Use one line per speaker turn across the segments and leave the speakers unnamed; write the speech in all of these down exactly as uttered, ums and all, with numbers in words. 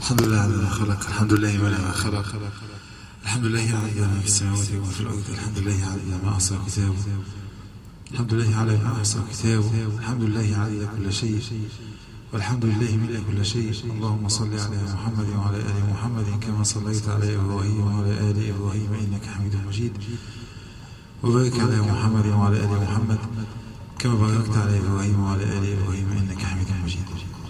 الحمد لله على ما خلق، الحمد لله ولا ما خلق، الحمد لله على ما في السماوات وما في الأرض، الحمد لله على ما أحصى كتابه، الحمد لله على ما أحصى كتابه، الحمد لله على كل شيء، والحمد لله ملء كل شيء. اللهم صل على محمد وعلى آل محمد كما صليت على إبراهيم وعلى آل إبراهيم إنك حميد مجيد، وبارك على محمد وعلى آل محمد كما باركت على إبراهيم وعلى آل إبراهيم إنك حميد مجيد.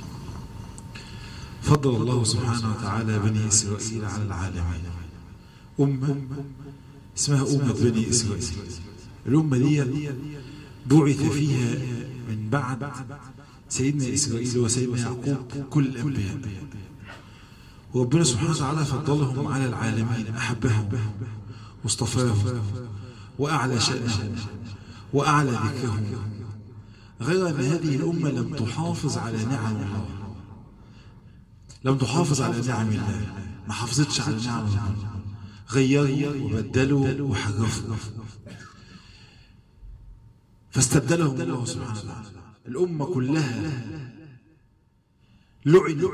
فضل الله سبحانه وتعالى بني إسرائيل على العالمين. أمة اسمها أمة بني إسرائيل. الأمة دي بعث فيها من بعد سيدنا إسرائيل وسيدنا يعقوب كل الأنبياء، وربنا سبحانه وتعالى فضلهم على العالمين، أحبهم واصطفاهم وأعلى شأنهم وأعلى ذكرهم، غير أن هذه الأمة لم تحافظ على نعم الله، لم تحافظ على نعم الله، ما حافظتش على نعم الله، غيروا وبدلوا وحرفوا، فاستبدلهم الله سبحانه وتعالى. الأمة كلها لعنت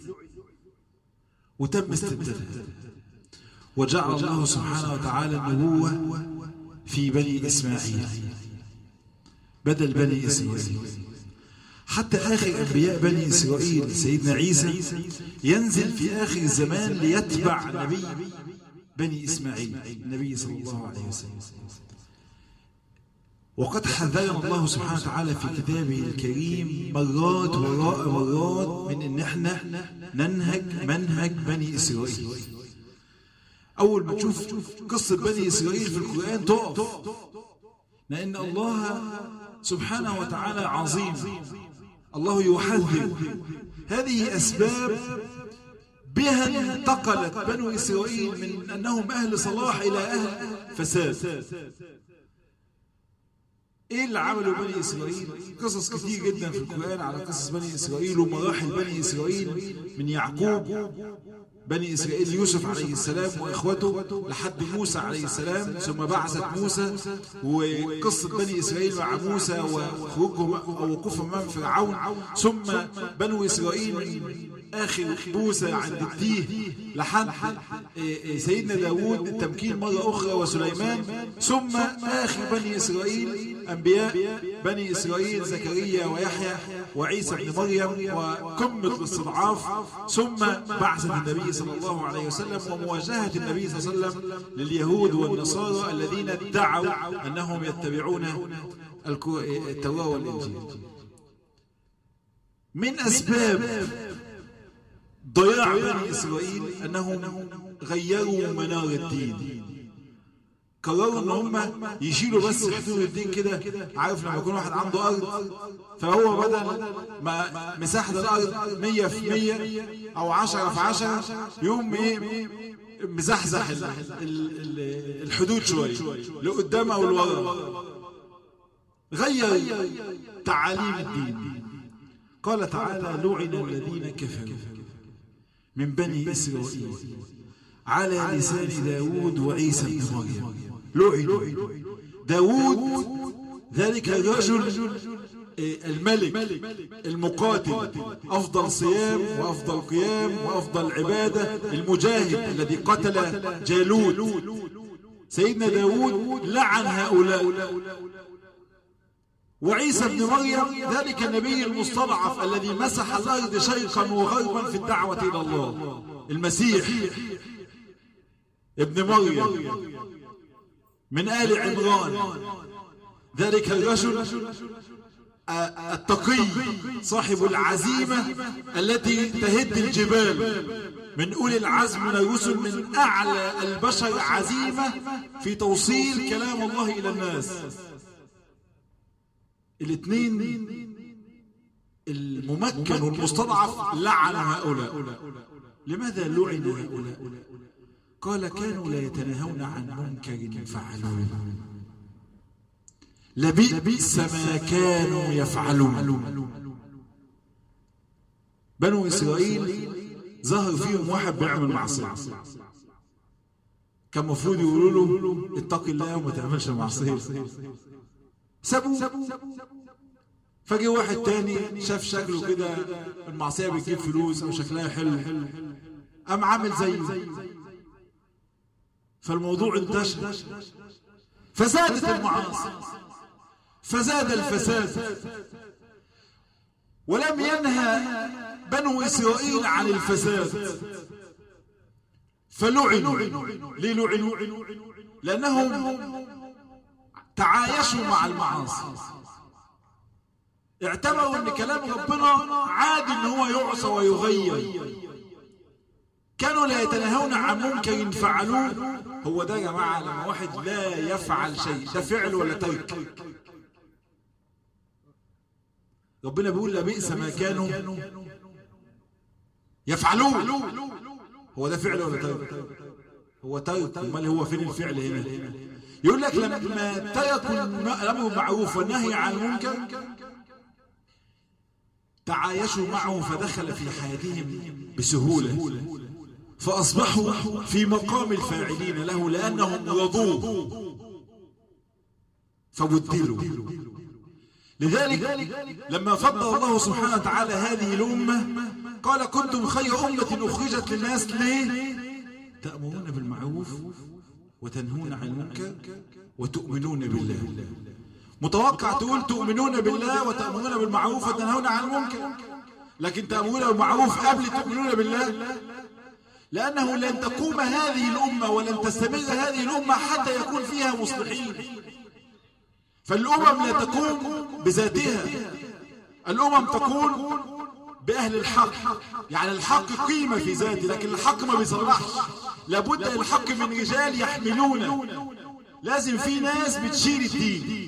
وتم استبدالها، وجعل الله سبحانه وتعالى النبوة في بني إسماعيل بدل بني إسرائيل، حتى آخر أنبياء بني إسرائيل سيدنا عيسى ينزل في آخر الزمان ليتبع نبي بني إسماعيل النبي صلى الله عليه وسلم. وقد حذرنا الله سبحانه وتعالى في كتابه الكريم مرات وراء مرات من ان احنا ننهج منهج بني اسرائيل. اول ما تشوف قصة بني اسرائيل في القرآن تقف، لان الله سبحانه وتعالى عظيم، الله يحذر. هذه اسباب بها انتقلت بنو اسرائيل من انهم اهل صلاح الى اهل فساد. ايه اللي عملوا بني اسرائيل؟ قصص كتير جدا في القرآن على قصص بني اسرائيل ومراحل بني اسرائيل، من يعقوب بني اسرائيل يوسف عليه السلام واخوته لحد موسى عليه السلام، ثم بعثت موسى، وقصة بني اسرائيل مع موسى وخروجهم او وقوفهم امام فرعون، ثم بنو اسرائيل من آخر موسى عند التيه لحد سيدنا داود التمكين مرة أخرى وسليمان، ثم آخر بني إسرائيل أنبياء بني إسرائيل زكريا ويحيى وعيسى بن مريم وقمة الاستضعاف، ثم بعثة النبي صلى الله عليه وسلم ومواجهة النبي صلى الله عليه وسلم لليهود والنصارى الذين ادعوا أنهم يتبعون التوراة والإنجيل. من أسباب ضياع بني إسرائيل أنهم غيروا منار الدين، قرروا ان هم يشيلوا بس حدود الدين كده. عارف لما يكون واحد عنده ارض فهو بدل ما مساحة الارض مية في مية او عشرة في عشرة يوم ايه مزحزح الحدود شوية لقدام او لورا، غير تعاليم الدين. قال تعالى: لعن الذين كفروا من بني إسرائيل على لسان داود وعيسى بن مريم. لعن داود ذلك الرجل الملك المقاتل، أفضل صيام وأفضل قيام وأفضل عبادة، المجاهد الذي قتل جالوت. سيدنا داود لعن هؤلاء. وعيسى بن مريم ذلك النبي المستضعف الذي مسح الأرض شرقا وغربا في الدعوة إلى الله، المسيح ابن مريم من آل عمران، ذلك الرجل التقي صاحب العزيمة التي تهد الجبال، من أولي العزم من الرسل، من أعلى البشر عزيمة في توصيل كلام الله إلى الناس. الاثنين الممكن والمستضعف لعن هؤلاء. لماذا لعن هؤلاء؟ قال: كانوا لا يتناهون عن منكر فعلوه، لبئس ما كانوا يفعلون. بنو إسرائيل ظهر فيهم واحد بيعمل معصية، كان المفروض يقولوا له اتق الله وما تعملش معصية، سابوه. فجي واحد تاني شاف شكله كده المعصية بتجيب فلوس او شكلها حلو، قام عامل زيه، فالموضوع انتشر، فزادت المعاصي، فزاد الفساد، ولم ينهى بنو إسرائيل عن الفساد فلعنوا. ليه لعنوا؟ لأنهم تعايشوا مع المعاصي، اعتبروا ان كلام ربنا عادي ان هو يعصى ويغير، كانوا لا يتناهون عن منكر فعلوه. هو ده يا جماعه لما واحد لا يفعل شيء، ده فعل ولا ترك؟ ربنا بيقول لبئس ما كانوا يفعلون، هو ده فعل ولا ترك؟ هو ترك. امال هو فين الفعل هنا؟ يقول لك لما تركوا الامر بالمعروف والنهي عن المنكر تعايشوا معه فدخل في حياتهم بسهولة، فأصبحوا في مقام الفاعلين له لأنهم رضوه فبدلوا. لذلك لما فضل الله سبحانه وتعالى هذه الأمة قال كنتم خير أمة أخرجت للناس. ليه؟ تأمرون بالمعروف وتنهون عن المنكر وتؤمنون بالله. متوقع تقول تؤمنون بالله وتأمرون بالمعروف وتنهون عن المنكر، لكن تأمرون بالمعروف قبل تؤمنون بالله، لأنه لن تقوم هذه الأمة ولن تستمر هذه الأمة حتى يكون فيها مصلحين. فالأمم لا تقوم بذاتها، الأمم تكون بأهل الحق. يعني الحق قيمة في ذاته، لكن الحق ما بيصلحش، لابد الحق من رجال يحملونه، لازم في ناس بتشيل الدين.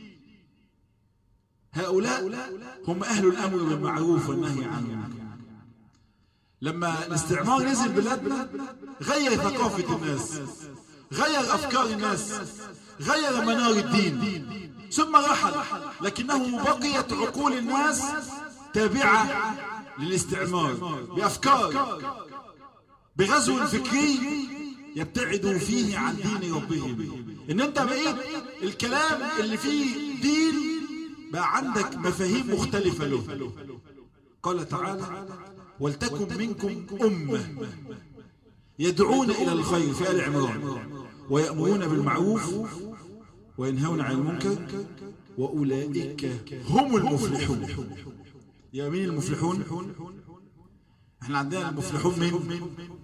هؤلاء هم أهل الأمر بالمعروف والنهي عن المنكر. لما الاستعمار نزل بلادنا غير ثقافة الناس، غير أفكار الناس، غير منار الدين، ثم رحل، لكنه بقيت عقول الناس تابعة للاستعمار بأفكار، بغزو فكري يبتعدوا فيه عن دين ربهم. إن أنت بقيت الكلام اللي فيه دين بقى عندك مفاهيم مختلفة له. قال تعالى ولتكن منكم أمة يدعون إلى الخير في آل عمران ويأمرون بالمعروف وينهون عن المنكر وأولئك هم المفلحون. يا مين المفلحون؟ احنا عندنا المفلحون مين؟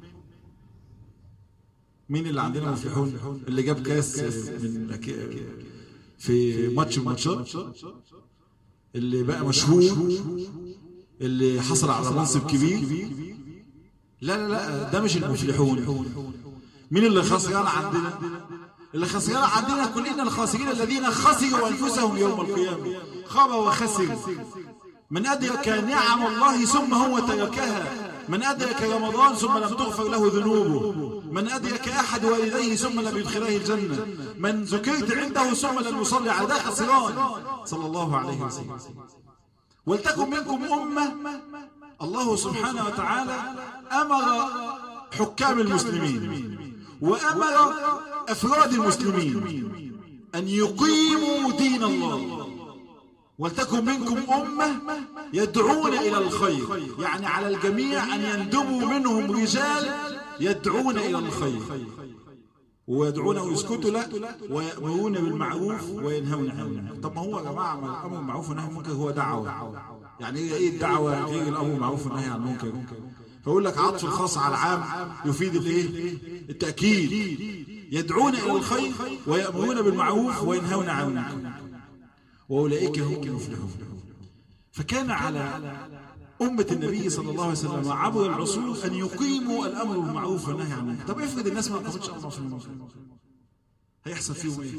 مين اللي عندنا مفلحون؟ اللي جاب كاس من في ماتش من الماتشات، اللي بقى مشهور، اللي حصل على منصب كبير. لا لا لا، ده مش المفلحون. مين اللي خسران عندنا؟ اللي خسران عندنا كلنا الخاسرين الذين خسروا أنفسهم يوم القيامة، خاب وخسر. من أدرك نعم الله ثم هو تركها، من أدرك رمضان ثم لم تغفر له ذنوبه، من أدرك أحد والديه ثم لم يدخله الجنة، من ذكرت عنده ثم لم يصلي على ده خسران. صلى الله عليه وسلم. ولتكن منكم أمة. الله سبحانه وتعالى أمر حكام المسلمين وأمر أفراد المسلمين أن يقيموا دين الله. ولتكن منكم أمة يدعون إلى الخير، يعني على الجميع أن يندبوا منهم رجال يدعون إلى الخير ويدعون ويسكتوا لا ويأمرون بالمعروف وينهون عن المنكر. طب ما هو يا جماعة الأمر بالمعروف والنهي عن المنكر هو دعوة. يعني إيه الدعوة غير الأمر بالمعروف والنهي عن المنكر؟ فأقول لك عطف الخاص على العام يفيد الإيه؟ التأكيد. يدعون إلى الخير ويأمرون بالمعروف وينهون عن المنكر وأولئك هم المفلحون. فكان على أمة النبي صلى الله عليه وسلم عبر العصور أن يقيموا الأمر بالمعروف والنهي عن المنكر. طب افرض الناس ما قامتش أمر بالمعروف، هيحصل فيهم إيه؟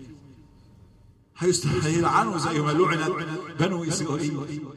هيلعنوا زي ما لعنت بنو إسرائيل.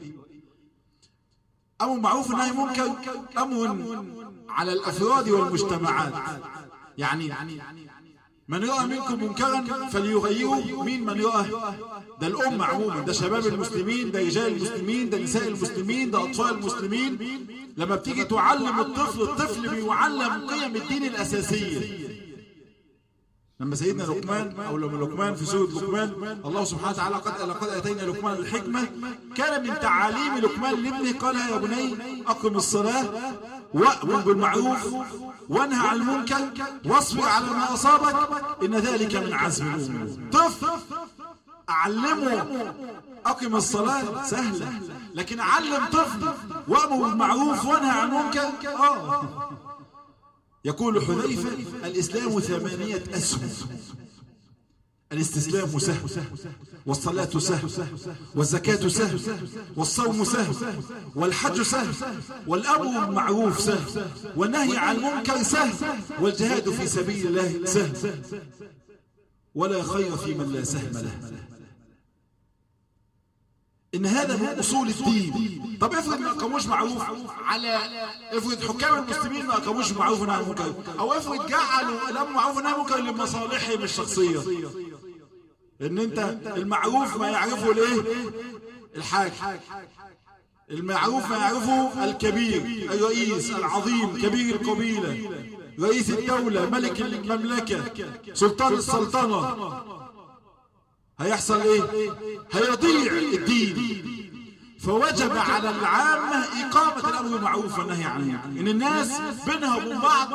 أمر بالمعروف والنهي عن المنكر أمر على الأفراد والمجتمعات. يعني من رأى منكم منكرا فليغيره. مين من رأى؟ ده الأمة عموما، ده شباب المسلمين، ده رجال المسلمين، ده نساء المسلمين، ده أطفال المسلمين. لما بتيجي تعلم الطفل، الطفل بيعلم قيم الدين الأساسية. لما سيدنا لقمان أو لما لقمان في سورة لقمان الله سبحانه وتعالى قد لقد أتينا لقمان الحكمة، كان من تعاليم لقمان لابنه قال يا بني أقم الصلاة وأمر بالمعروف وانهى عن المنكر واصبر على ما أصابك إن ذلك من عزم الأمور. طفل أعلمه أقم الصلاة سهلة، لكن أعلم طفل وأمر بالمعروف وانهى عن المنكر آه. يقول حذيفة الإسلام ثمانية أسهم: الاستسلام سهل، والصلاة سهل، والزكاة سهل، والصوم سهل، والحج سهل، والأمر بالمعروف سهل، والنهي عن المنكر سهل، والجهاد في سبيل الله سهل، ولا خير في من لا سهم له. إن هذا من أصول الدين. طب افرض ما أقاموش معروف على افرض حكام المسلمين ما أقاموش معروف ونهي عن المنكر، أو افرض جعلوا الأمر معروف ونهي عن المنكر لمصالحهم الشخصية. إن أنت المعروف ما يعرفه الإيه؟ الحاكم. المعروف ما يعرفه الكبير، الرئيس العظيم، كبير القبيلة، رئيس الدولة، ملك المملكة، سلطان السلطنة. هيحصل ايه؟ هيضيع الدين. فوجب على العامة إقامة الأمر بالمعروف والنهي عن المنكر. إن الناس بينها وبين بعض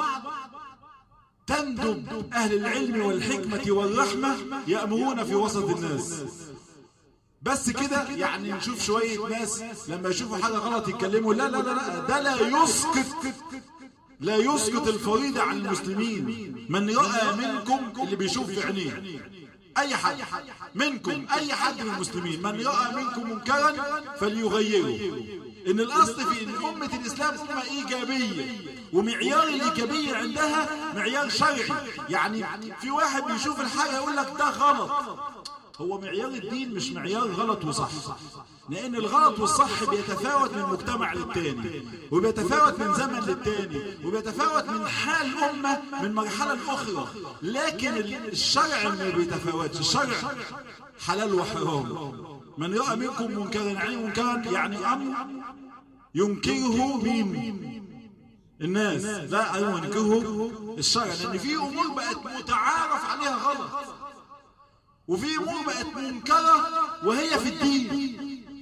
تندب أهل العلم والحكمة والرحمة يأمرون في وسط الناس. بس كده يعني نشوف شوية ناس لما يشوفوا حاجة غلط يتكلموا لا لا لا لا، ده لا يسقط لا يسقط الفريضة عن المسلمين. من رأى منكم اللي بيشوف في عينيه أي حد منكم، أي حد من المسلمين، من رأى منكم منكرا فليغيره. إن الأصل في إن أمة الإسلام أمة إيجابية، ومعيار الإيجابية عندها معيار شرعي. يعني في واحد بيشوف الحاجة يقول لك ده غلط، هو معيار الدين مش معيار غلط وصح، لأن الغلط والصح بيتفاوت من مجتمع للتاني، وبيتفاوت من زمن للتاني، وبيتفاوت من حال الأمة من مرحلة لأخرى. لكن الشرع ما بيتفاوتش. الشرع حلال وحرام. من رأى منكم منكرا يعني منكرا يعني أمر ينكره مين؟ الناس. لا أيوه ينكره الشرع، لأن في أمور بقت متعارف عليها غلط، وفي أمور بقت منكرة وهي في الدين.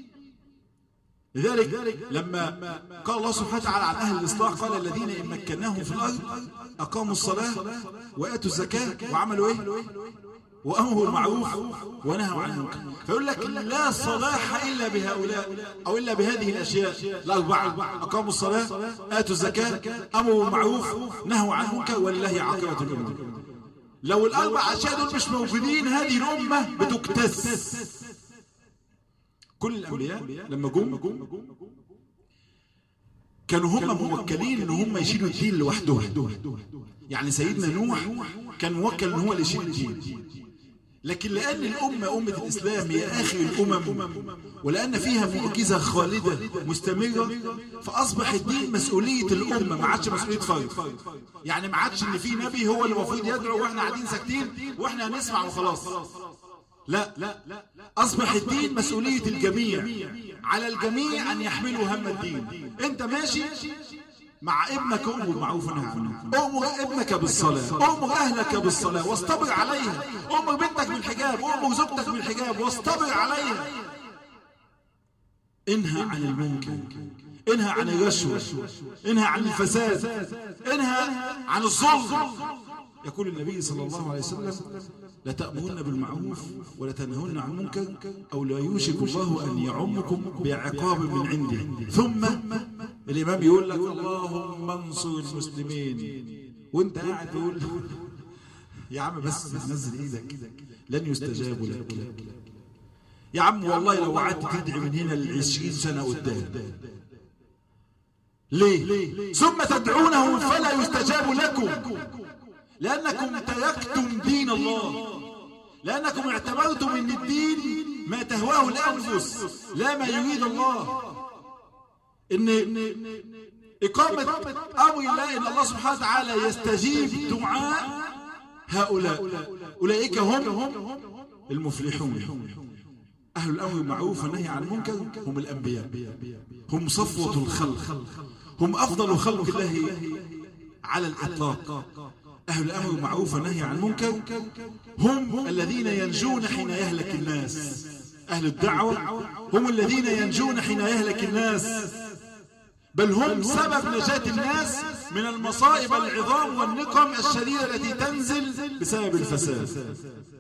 لذلك لما قال الله سبحانه وتعالى عن أهل الإصلاح قال الذين إن مكناهم في الأرض أقاموا الصلاة وآتوا الزكاة وعملوا إيه؟ وأمروا بالمعروف ونهوا عن المنكر. فيقول لك لا صلاح إلا بهؤلاء أو إلا بهذه الأشياء الأربعة: أقاموا الصلاة، آتوا الزكاة، أمروا بالمعروف، نهوا عن المنكر، ولله عاقبة الأمور. لو الأربع أشياء دول مش موجودين هذه الأمة بتكتس. كل الأنبياء لما جم كانوا هم موكلين إن هم يشيلوا الدين لوحدهم. يعني سيدنا نوح كان موكل إن هو اللي يشيل الدين، لكن لأن الأمة أمة الإسلام هي آخر الأمم، ولأن فيها معجزة خالدة مستمرة، فأصبح الدين مسؤولية الأمة، ما عادش مسؤولية فرد. يعني ما عادش إن في نبي هو اللي المفروض يدعو وإحنا قاعدين ساكتين وإحنا هنسمع وخلاص. لا، أصبح الدين مسؤولية الجميع، على الجميع أن يحملوا هم الدين. أنت ماشي مع ابنك أمر بالمعروف ونهى عن المنكر، أمر ابنك بالصلاة، أمر أهلك بالصلاة واصطبر عليها، أمر بنتك بالحجاب، أمر زوجتك بالحجاب واصطبر عليها. انهى عن المنكر، انهى عن الرشوة، انهى عن الفساد، انهى عن الظلم. يقول النبي صلى الله عليه وسلم لتأمرن بالمعروف ولتنهون عن المنكر أو لا يوشك الله أن يعمكم بعقاب من عنده. ثم الإمام يقول لك اللهم انصر المسلمين، وانت قاعد تقول يا عم بس نزل ايدك لن يستجاب لك. يا عم والله لو قعدت تدعي من هنا لعشرين سنة قدام. ليه؟ ثم تدعونهم فلا يستجاب لكم لأنكم تركتم دين الله، لأنكم اعتبرتم أن الدين ما تهواه الأنفس لا ما يريد الله. إن إقامة أمر الله إن الله سبحانه وتعالى يستجيب دعاء هؤلاء، أولئك هم المفلحون. أهل الأمر بالمعروف والنهي عن المنكر هم الأنبياء، هم صفوة الخلق، هم أفضل خلق الله على الإطلاق. أهل الأمر بالمعروف والنهي عن المنكر هم الذين ينجون حين يهلك الناس. أهل الدعوة هم الذين ينجون حين يهلك الناس بل هم سبب نجاة الناس من المصائب العظام والنقم الشديدة التي تنزل بسبب الفساد.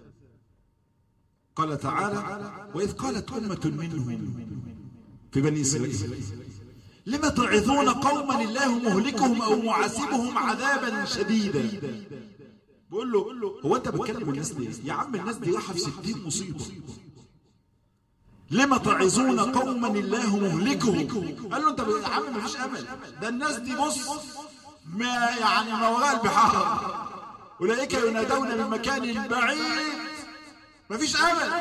قال تعالى: وإذ قالت أمة منهم في بني إسرائيل لما تعظون قوما الله مهلكهم أو معذبهم عذابا شديدا. بقول له: هو أنت بتكلم الناس ليه؟ يا عم الناس دي راحة في ستين مصيبة. لما تعظون قوما الله مهلكهم. قال له: أنت يا عم مفيش أمل، ده الناس دي بص ما يعني ما وراء البحار، أولئك ينادون من مكان بعيد، مفيش أمل.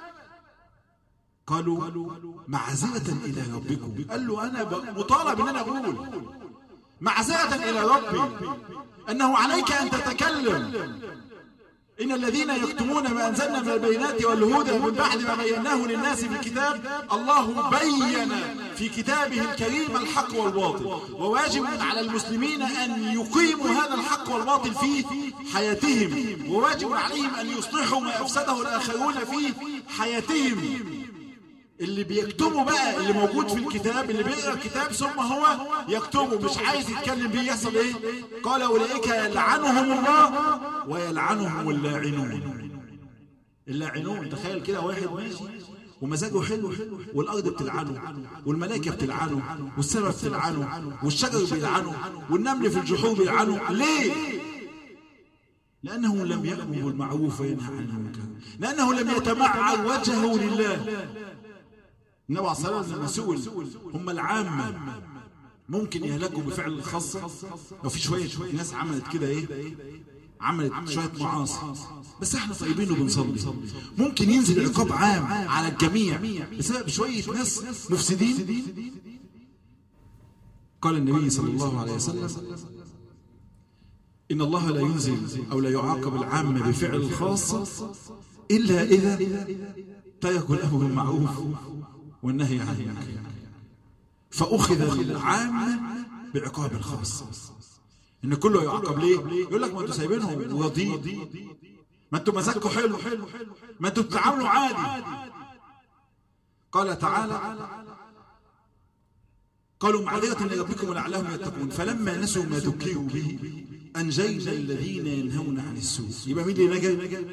قالوا: معذرة إلى ربكم. قال له: أنا مطالب أن أنا أقول معذرة إلى ربي أنه عليك أن تتكلم. إن الذين يكتمون ما أنزلنا من البينات والهدى من بعد ما بيناه للناس في الكتاب، الله بين في كتابه الكريم الحق والباطل، وواجب على المسلمين أن يقيموا هذا الحق والباطل في حياتهم، وواجب عليهم أن يصلحوا ما أفسده الآخرون في حياتهم. اللي بيكتبوا بقى اللي موجود في الكتاب، اللي بيقرأ الكتاب ثم هو يكتبه مش عايز يتكلم بيه، يحصل ايه؟ قال: أولئك يلعنهم الله ويلعنهم اللاعنون. اللاعنون، تخيل كده واحد ماشي ومزاجه حلو والأرض بتلعنه والملائكة بتلعنه والسماء بتلعنه والشجر بيلعنه والنمل في الجحور بيلعنه. ليه؟ لأنه لم يأمر بالمعروف وينهى عن المنكر، لأنه لم يتمعر وجهه لله. النبي عليه الصلاة والسلام لما سئل هم العامة ممكن يهلكوا بفعل الخاصة؟ لو في شوية ناس عملت كده ايه؟ عملت شوية معاصي بس احنا طيبين وبنصلي، ممكن ينزل عقاب عام على الجميع بسبب شوية ناس مفسدين؟ قال النبي صلى الله عليه وسلم: إن الله لا ينزل أو لا يعاقب العامة بفعل الخاصة إلا إذا تركوا الأمر بالمعروف والنهي عن المنكر، فأخذ العامة بعقاب الخاص. إن كله يعاقب ليه؟ يقول لك: ما أنتوا سايبينهم راضين، ما أنتوا مزاجكم حلو، ما أنتوا بتتعاملوا عادي. قال تعالى: قالوا معذرة لربكم ولعلهم يتقون فلما نسوا ما ذكروا به أنجينا الذين ينهون عن السوء. يبقى مين اللي نجا؟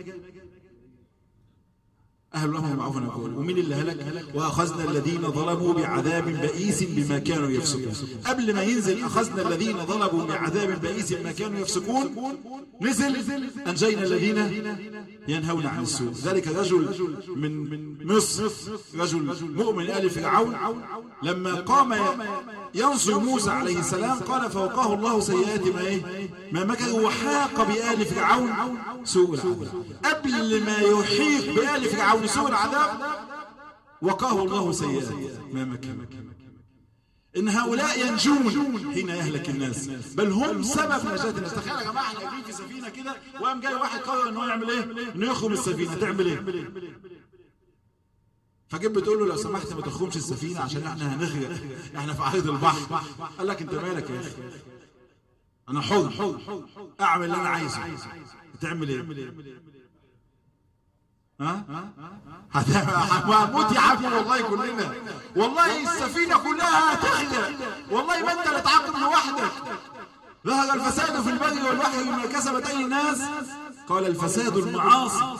أهل الأمر بالمعروف والنهي عن المنكر. ومين اللي هلك؟ وأخذنا الذين ظلموا بعذاب بئيس بما كانوا يفسقون. قبل ما ينزل أخذنا الذين ظلموا بعذاب بئيس بما كانوا يفسقون، نزل أنجينا الذين ينهون عن السوء. ذلك رجل من مصر، رجل مؤمن آل فرعون، لما قام ينصر موسى عليه السلام قال: فوقاه الله سيئات ما ايه؟ ما مكروا وحاق بآل فرعون سوء العذاب. قبل ما يحيق بآل فرعون سوء العذاب وقاه الله سيئات ما مكروا. إن هؤلاء ينجون حين يهلك الناس، بل هم سبب نجاة الناس. تخيل يا جماعة احنا جايين في سفينة كده وقام جاي واحد قرر إنه يعمل إيه؟ إنه يخرم السفينة، تعمل إيه؟ فجيت بتقول له: لو سمحت ما تخرمش السفينة عشان احنا هنغرق، احنا في عرض البحر. قال لك: انت مالك يا اخي؟ انا حر اعمل اللي انا عايزه. تعمل ايه؟ ها؟ وهنموت يا عم والله كلنا، والله السفينة كلها هتغرق، والله ما انت اللي تعاقب لوحدك. ظهر الفساد في البر والبحر بما كسبت ايدي الناس. قال: الفساد المعاصي.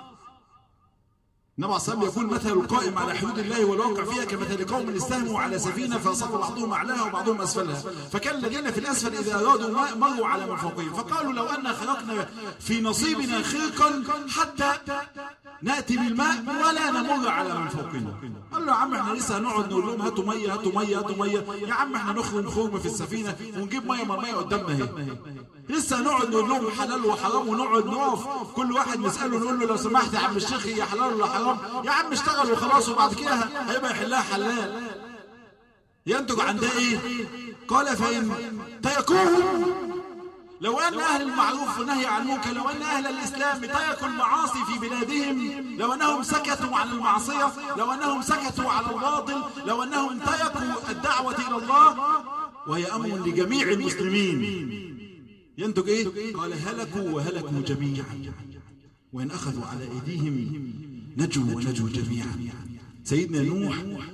النبي عليه الصلاة والسلام يقول: مثل القائم على حدود الله والواقع فيها كمثل قوم استهموا على سفينة فأصاب بعضهم أعلاها وبعضهم أسفلها، فكان الذين في الأسفل إذا أرادوا مروا على من فوقهم فقالوا: لو أن خلقنا في نصيبنا خرقا حتى نأتي بالماء ولا نمر على من فوقنا. قال له: يا عم احنا لسه هنقعد نقول لهم هاتوا مية هاتوا مية هاتوا مية؟ يا عم احنا نخرم خرم في السفينة ونجيب مية من المية قدامنا اهي. لسه هنقعد نقول لهم حلال وحرام ونقعد نقف كل واحد نسأله نقول له: لو سمحت يا عم الشيخ هي حلال ولا حرام؟ يا عم اشتغل وخلاص وبعد كده هيبقى يحلها حلال. ينتج عن ده ايه؟ قال: فإن تركوهم، لو أن أهل المعروف والنهي عن المنكر، لو أن أهل الإسلام تركوا المعاصي في بلادهم، لو أنهم سكتوا عن المعصية، لو أنهم سكتوا على الباطل، لو أنهم تركوا الدعوة إلى الله وهي أمر لجميع المسلمين، ينتج إيه؟ قال: هلكوا وهلكوا جميعا، وإن أخذوا على أيديهم نجوا ونجوا جميعا. سيدنا نوح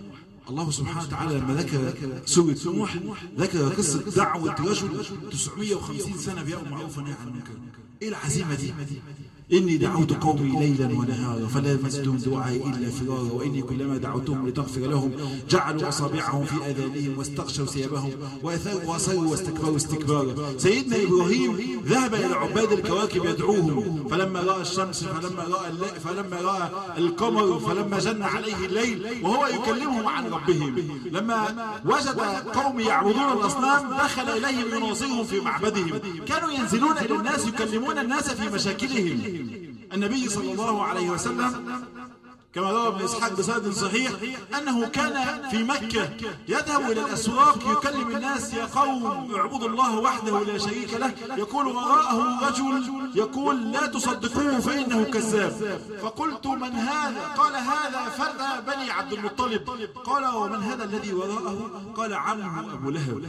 الله سبحانه وتعالى لما ذكر سورة نوح ذكر قصة دعوة رجل تسعمائة وخمسين سنة بيأمر معروف ونهى عن المنكر. ايه العزيمة دي؟ إني دعوت قومي ليلا ونهارا فلا يزدهم دعائي إلا فرارا وإني كلما دعوتهم لتغفر لهم جعلوا أصابعهم في آذانهم واستغشوا ثيابهم وأصروا واستكبروا استكبارا. سيدنا إبراهيم ذهب إلى عباد الكواكب يدعوهم، فلما رأى الشمس فلما رأى فلما رأى القمر فلما جن عليه الليل وهو يكلمهم عن ربهم. لما وجد قوم يعبدون الأصنام دخل إليهم يناظرهم في معبدهم. كانوا ينزلون إلى الناس يكلمون الناس في مشاكلهم. النبي صلى الله عليه وسلم كما روى ابن إسحاق بسند صحيح أنه كان في مكة يذهب إلى الأسواق يكلم الناس: يا قوم اعبدوا الله وحده لا شريك له. يقول وراءه رجل يقول: لا تصدقوه فإنه كذاب. فقلت: من هذا؟ قال: هذا فتى بني عبد المطلب. قال: ومن هذا الذي وراءه؟ قال: عمه أبو لهب.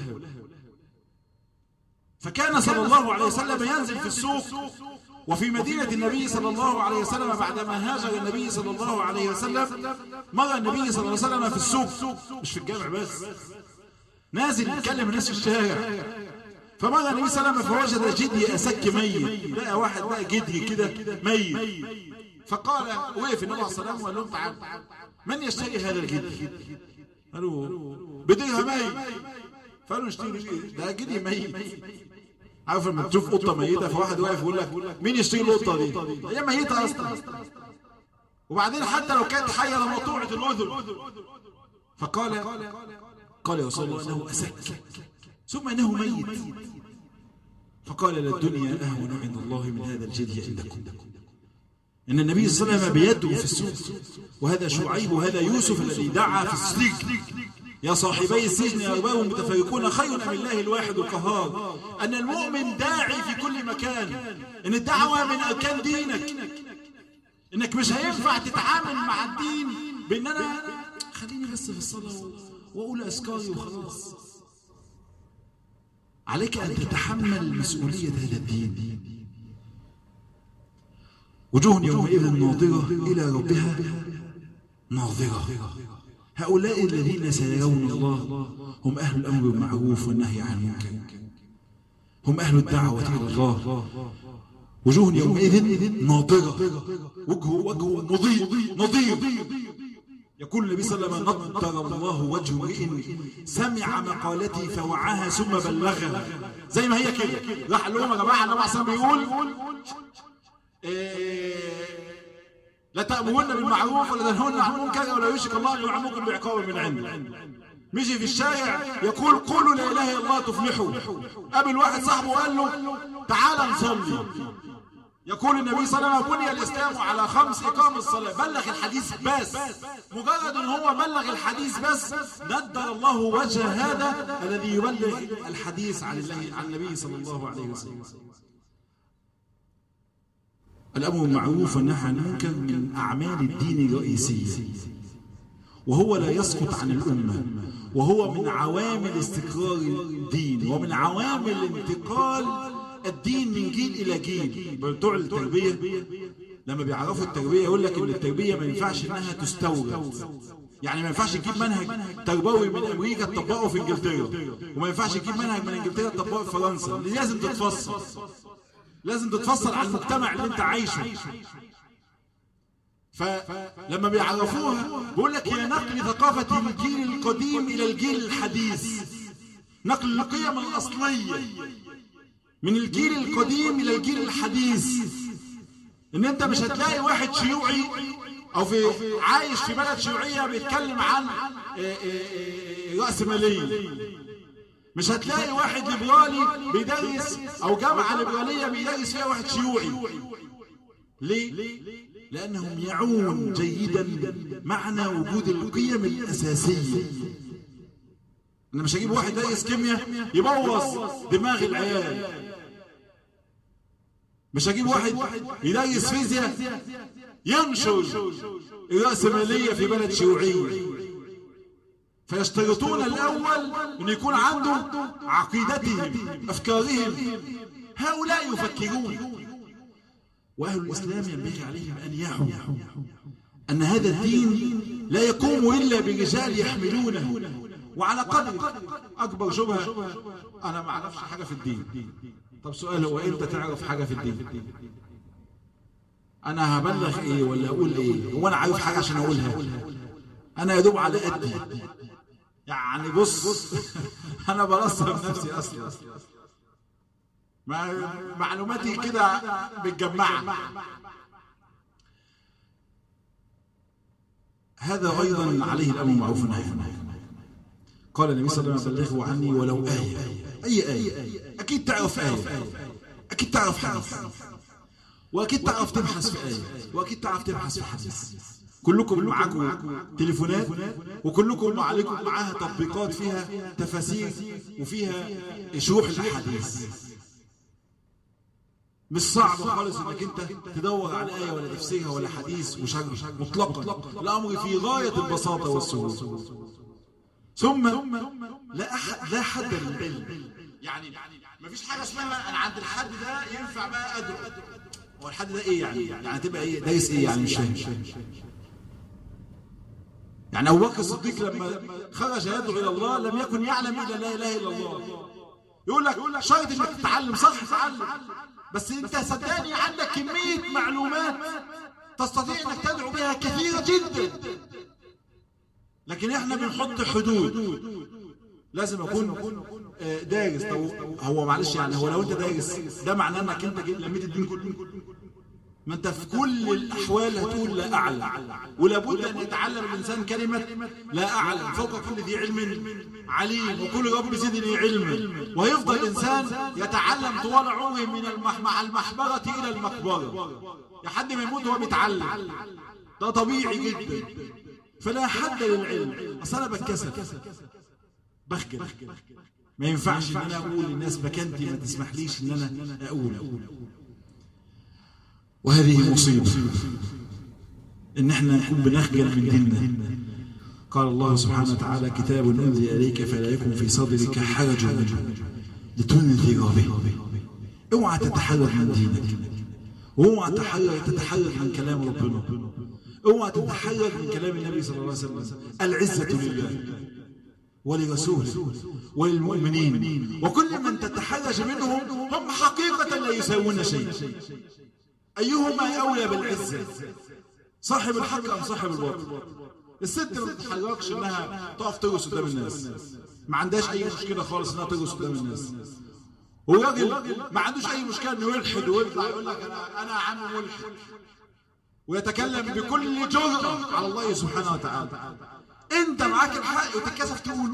فكان صلى الله عليه وسلم ينزل في السوق وفي مدينة النبي صلى الله عليه وسلم بعدما هاجر النبي صلى الله عليه وسلم. مر النبي صلى الله عليه وسلم في السوق، مش في الجامع بس، نازل يتكلم الناس في الشارع. فمر النبي صلى الله عليه وسلم فوجد جدي أسك ميت، لقى واحد بقى جدي كده ميت. فقال وقف النبي عليه الصلاة والسلام وقال لهم: تعالوا من يشتري هذا الجدي؟ قالوا: بدرهمين. فقالوا: نشتري ده جدي ميت. عارف لما تشوف قطه ميته فواحد واقف يقول لك: مين يشتري القطه دي؟ هي ميته اصلا. وبعدين حتى لو كانت حيه لمقطوعه الاذن. فقال قال يا رسول الله انه اسك ثم انه ميت. فقال: للدنيا اهون عند الله من هذا الجدي عندكم. ان النبي صلى الله عليه وسلم بيده في السوق، وهذا شعيب وهذا يوسف الذي دعا في السجن: يا صاحبي السجن أرباب متفرقون خير من الله الواحد القهار. أن المؤمن داعي في كل مكان، إن الدعوة من أركان دينك، إنك مش هينفع تتعامل مع الدين بإن أنا خليني بس في الصلاة وأقول أذكاري وخلاص. عليك أن تتحمل مسؤولية هذا الدين. وجوه يومئذ ناظرة إلى ربها ناظرة. هؤلاء الذين سيرون الله هم أهل الأمر بالمعروف والنهي عن المنكر، هم أهل الدعوة إلى الله. وجوه يومئذ ناظرة، وجهه وجهه مضيء نظير. يقول النبي صلى الله عليه وسلم: نضر الله وجه امرئ سمع مقالتي فوعاها ثم بلغها. زي ما هي كده راح لهم: يا جماعه النبي صلى الله عليه وسلم بيقول إيه لا تأمرون بالمعروف ولا تنهون عن المنكر ولا يوشك الله أن يعمكم بعقاب من عنده. مشي في الشارع يقول: قولوا لا إله إلا الله تفلحوا. قابل واحد صاحبه وقال له: تعال نصلي. يقول النبي صلى الله عليه وسلم: بني الإسلام على خمس: إقام الصلاة. بلغ الحديث بس، مجرد أن هو بلغ الحديث بس ندر الله وجه هذا الذي يبلغ الحديث عن الله عن النبي صلى الله عليه وسلم. الأمر بالمعروف والنهي عن المنكر من أعمال الدين الرئيسية، وهو لا يسقط عن الأمة، وهو من عوامل استقرار الدين ومن عوامل انتقال الدين من جيل إلى جيل. بتوع التربية لما بيعرفوا التربية يقول لك إن التربية ما ينفعش إنها تستورد. يعني ما ينفعش تجيب منهج تربوي من أمريكا تطبقه في إنجلترا، وما ينفعش تجيب منهج من إنجلترا تطبقه في فرنسا. لازم تتفصل، لازم تتفصل على المجتمع اللي انت عايشه. فلما بيعرفوها بيقول لك: هي نقل ثقافة الجيل القديم إلى الجيل الحديث، نقل القيم الأصلية من الجيل القديم إلى الجيل الحديث. إن أنت مش هتلاقي واحد شيوعي أو في عايش في بلد شيوعية بيتكلم عن رأسمالية، مش هتلاقي واحد ليبرالي بيدرس أو جامعة ليبرالية بيدرس فيها واحد شيوعي. ليه؟ لأنهم يعون جيدا معنى وجود القيم الأساسية. أنا مش هجيب واحد يدرس كيمياء يبوظ دماغ العيال، مش هجيب واحد يدرس فيزياء ينشر الرأسمالية في بلد شيوعية. فيشترطون الأول أن يكون عنده عقيدتهم أفكارهم. هؤلاء يفكرون، وأهل الإسلام ينبغي عليهم أن يعوا أن هذا الدين لا يقوم إلا برجال يحملونه. وعلى قدر أكبر شبهة، أنا ما أعرفش حاجة في الدين. طب سؤال، هو إمتى تعرف حاجة في الدين؟ أنا هبلغ إيه ولا أقول إيه؟ هو أنا عارف حاجة عشان أقولها؟ أنا يدوب على قدي يعني. بص أنا برصف نفسي أصلا، معلوماتي كده متجمعة. هذا أيضا عليه الأمر بالمعروف والنهي عن المنكر. قال النبي صلى الله عليه وسلم: بلغوا عني ولو آية. أي آية؟ أكيد تعرف آية، أكيد تعرف حديث، وأكيد تعرف تبحث في آية، وأكيد تعرف تبحث في حديث. كلكم معاكم تليفونات، وكلكم عليكم معاها تطبيقات فيها تفاسير وفيها شروح الأحاديث. مش صعب خالص انك انت تدور على آية ولا تفسيرها ولا حديث وشرح مطلقا. الأمر في غاية البساطة والسهولة. ثم لا أحد لا حد للعلم، يعني ما فيش حاجة اسمها أنا عند الحد ده ينفع بقى أدعو. هو الحد ده إيه يعني؟ يعني تبقى إيه؟ دايس إيه يعني؟ مش فاهم. يعني أبو بكر الصديق لما خرج يدعو إلى الله لم يكن يعلم إلا لا إله إلا الله. يقول لك شرط إنك تتعلم، صح تتعلم، بس أنت صدقني عندك كمية معلومات تستطيع إنك تدعو بها كثيرة جدا، لكن إحنا بنحط حدود. لازم أكون دارس. هو معلش يعني، هو لو أنت دارس ده معناه إنك أنت لميت الدين كله؟ ما أنت في كل الأحوال هتقول لا أعلم، ولابد أن يتعلم الإنسان كلمة لا أعلم فوق كل ذي علم عليم، وكل رب زدني علما. ويفضل الإنسان يتعلم طوال عمره من مع المحبرة إلى المقبرة، لحد ما يموت وهو بيتعلم. ده طبيعي جدا. فلا حد للعلم. أصل أنا بتكسف، بخجل، ما ينفعش إن أنا أقول للناس مكانتي ما تسمحليش إن أنا أقول. وهذه مصيبة إن إحنا نكون بنخجل من ديننا. قال الله سبحانه وتعالى: كتاب أنزل إليك فلا يكن في صدرك حرج منه لتنذر به. اوعى تتحرج من دينك، واوعى تتحرج من كلام ربنا، اوعى تتحرج من كلام النبي صلى الله عليه وسلم. العزة لله ولرسوله وللمؤمنين، وكل من تتحرج منهم هم حقيقة لا يساوون شيء. أيهما أولى بالعزة، صاحب الحق أم صاحب الباطل؟ الست ما تتحركش إنها تقف ترقص قدام الناس، ما عندهاش أي مشكلة خالص إنها ترقص قدام الناس. والراجل ما عندوش أي مشكلة إنه يلحد ويطلع يقول لك أنا أنا عم ملحد، ويتكلم بكل جرأة على الله سبحانه وتعالى. أنت معاك الحق وتتكسف تقول.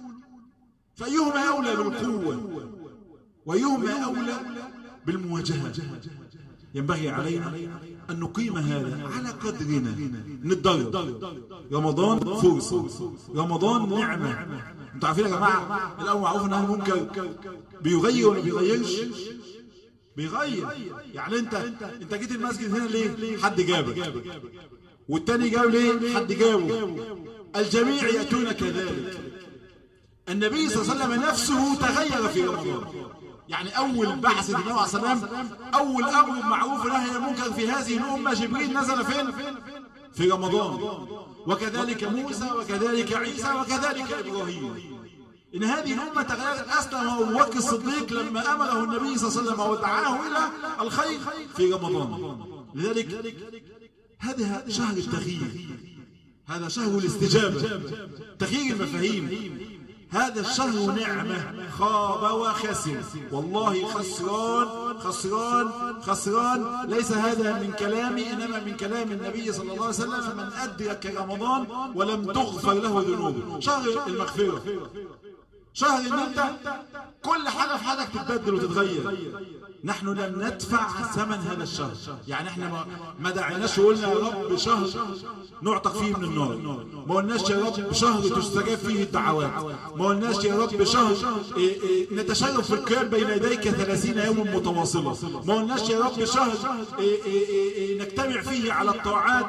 فأيهما أولى بالقوة وأيهما أولى بالمواجهة؟ ينبغي علينا أن نقيم هذا على قدرنا. نتدرب. رمضان فرصة، رمضان نعمة. انتوا عارفين يا جماعة الأول معروف أنها ممكن بيغير ولا بيغيرش؟ بيغير. يعني انت انت جيت المسجد هنا ليه؟ حد جابك. والتاني جاب ليه؟ حد جابه. الجميع يأتون كذلك. النبي صلى الله عليه وسلم نفسه تغير في رمضان. يعني أول بعثة النبي عليه الصلاة والسلام، أول أمر معروف ونهي عن المنكر في هذه الأمة جبريل نزل فين؟ في رمضان. وكذلك موسى وكذلك عيسى وكذلك إبراهيم. إن هذه الأمة تغيرت. أسلم أبو بكر الصديق لما أمره النبي صلى الله عليه وسلم ودعاه إلى الخير في رمضان. لذلك هذا شهر التغيير، هذا شهر الاستجابة، تغيير المفاهيم. هذا الشهر نعمة. خاب وخسر، والله خسران خسران خسران. ليس هذا من كلامي، إنما من كلام النبي صلى الله عليه وسلم: من أدرك رمضان ولم تغفر له ذنوبه. شهر المغفرة، شهر ان انت كل حاجة في حياتك تتبدل وتتغير. نحن لن ندفع ثمن هذا الشهر. يعني احنا ما دعيناش وقلنا يا رب شهر نعتق فيه من النار، ما قلناش يا رب شهر تستجاب فيه الدعوات، ما قلناش يا رب شهر نتشرف في القيام بين يديك ثلاثين يوما متواصلة، ما قلناش يا رب شهر نجتمع فيه على الطاعات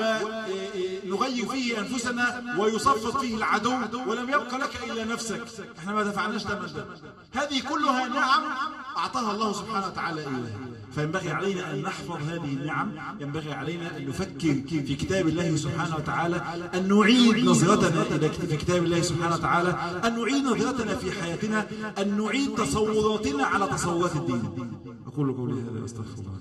ونغير فيه أنفسنا ويصفد فيه العدو ولم يبقى لك إلا نفسك. احنا ما دفعناش ثمن ده. هذه كلها نعم أعطاها الله سبحانه سبحانه وتعالى إله. فينبغي علينا أن نحفظ هذه النعم، ينبغي علينا أن نفكر في كتاب الله سبحانه وتعالى، أن نعيد نظرتنا إلى في كتاب الله سبحانه وتعالى، أن نعيد نظرتنا في حياتنا، أن نعيد تصوراتنا على تصورات الدين. أقول قولي هذا أستغفر الله.